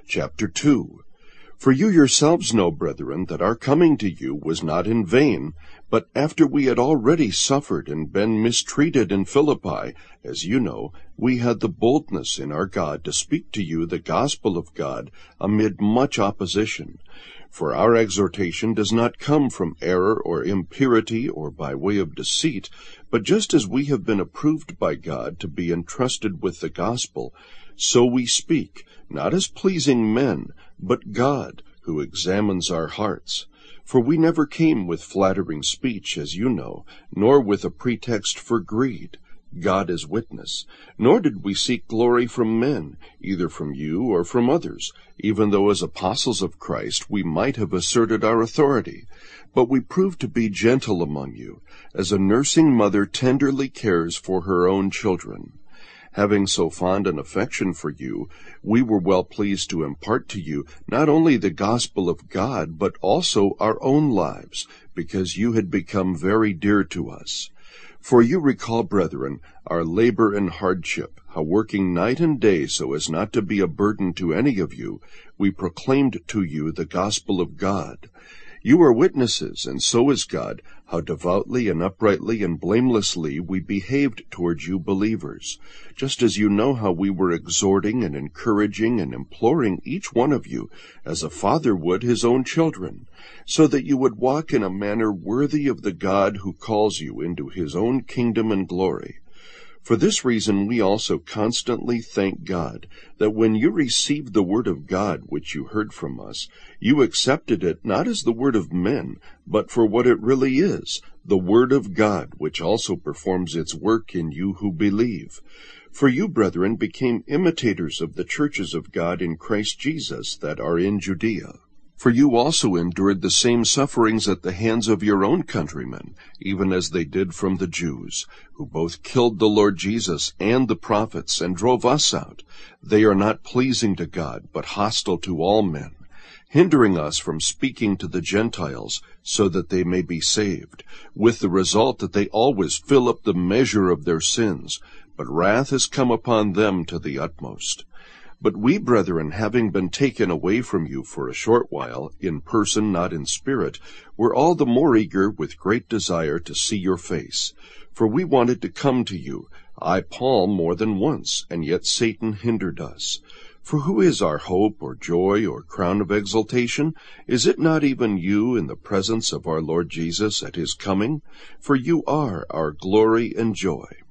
Chapter 2. For you yourselves know, brethren, that our coming to you was not in vain, but after we had already suffered and been mistreated in Philippi, as you know, we had the boldness in our God to speak to you the gospel of God amid much opposition. For our exhortation does not come from error or impurity or by way of deceit, but just as we have been approved by God to be entrusted with the gospel, so we speak, not as pleasing men, but God, who examines our hearts. For we never came with flattering speech, as you know, nor with a pretext for greed. God is witness. Nor did we seek glory from men, either from you or from others, even though as apostles of Christ we might have asserted our authority. But we proved to be gentle among you, as a nursing mother tenderly cares for her own children. Having so fond an affection for you, we were well pleased to impart to you not only the gospel of God, but also our own lives, because you had become very dear to us. For you recall, brethren, our labor and hardship, how working night and day so as not to be a burden to any of you, we proclaimed to you the gospel of God. You are witnesses, and so is God, how devoutly and uprightly and blamelessly we behaved towards you believers, just as you know how we were exhorting and encouraging and imploring each one of you, as a father would his own children, so that you would walk in a manner worthy of the God who calls you into his own kingdom and glory. For this reason we also constantly thank God, that when you received the word of God which you heard from us, you accepted it not as the word of men, but for what it really is, the word of God, which also performs its work in you who believe. For you, brethren, became imitators of the churches of God in Christ Jesus that are in Judea. For you also endured the same sufferings at the hands of your own countrymen, even as they did from the Jews, who both killed the Lord Jesus and the prophets, and drove us out. They are not pleasing to God, but hostile to all men, hindering us from speaking to the Gentiles, so that they may be saved, with the result that they always fill up the measure of their sins, but wrath has come upon them to the utmost. But we, brethren, having been taken away from you for a short while, in person, not in spirit, were all the more eager with great desire to see your face. For we wanted to come to you, I, Paul, more than once, and yet Satan hindered us. For who is our hope or joy or crown of exultation? Is it not even you in the presence of our Lord Jesus at his coming? For you are our glory and joy.